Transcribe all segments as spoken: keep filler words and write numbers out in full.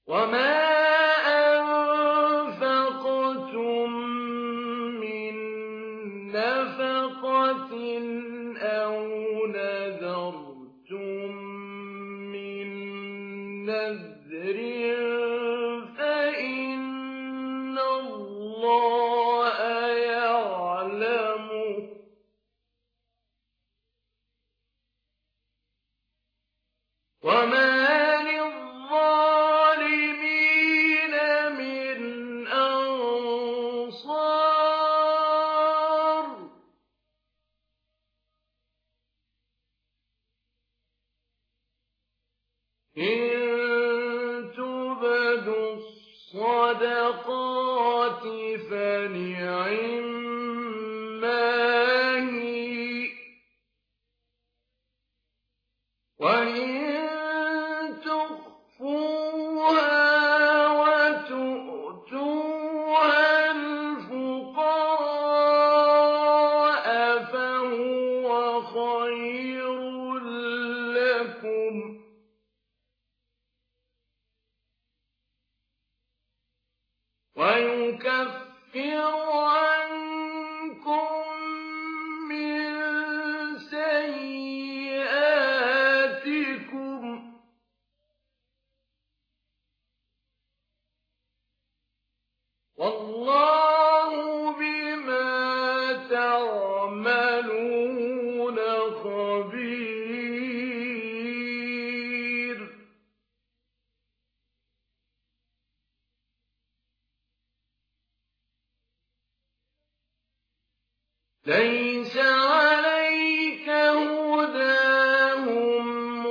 وما أنفقتم من نفقة أو نذرتم من نذر فإن الله يعلمه وما للظالمين من أنصار إن تبدوا الصدقات فنعما هي وإن تخفوها وتؤتوها الفقراء فهو خير لكم ويكفر عنكم من سيئاتكم والله بما تعملون خبير ليس عليك هداهم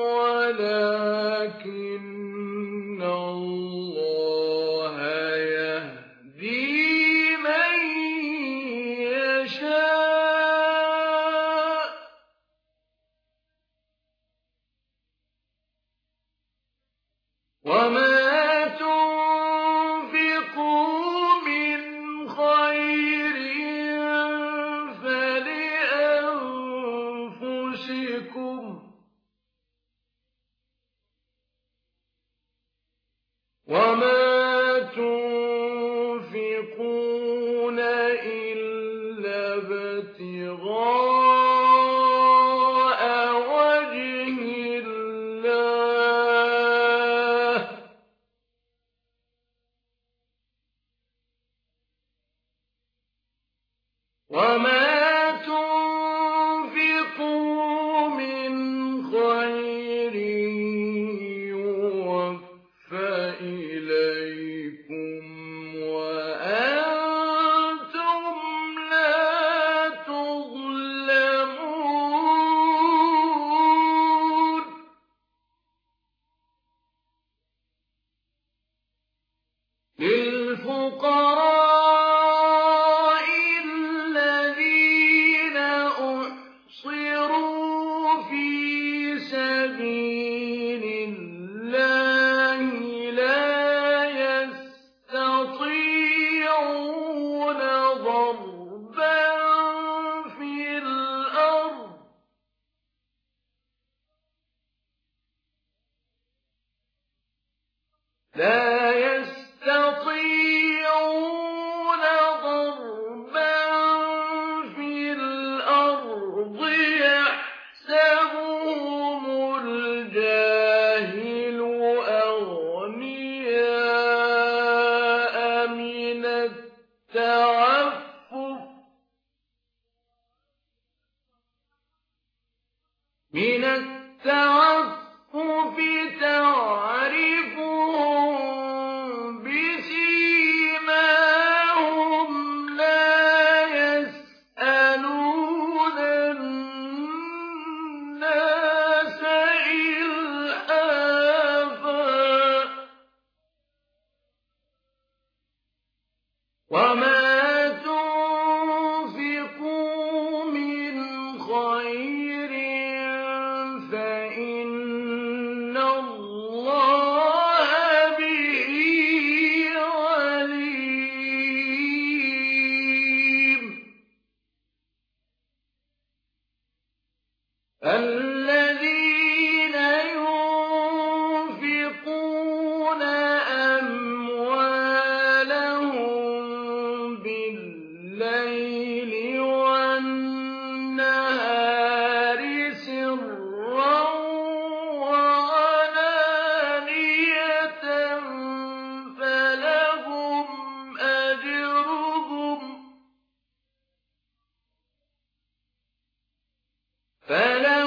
ولكن الله يهدي من يشاء وما تنفقوا من خير فلأنفسكم وما تنفقون إلا ابتغاء وجه الله وما تنفقوا من خير يوفى إليكم وأنتم لا تظلمون للفقراء الذين أحصروا في سبيل الله لا يستطيعون ضربا في الأرض لا يستطيعون ضربا في الأرض يحسبهم الجاهل أغنياء من التعفف من التعفف تعرفهم فلا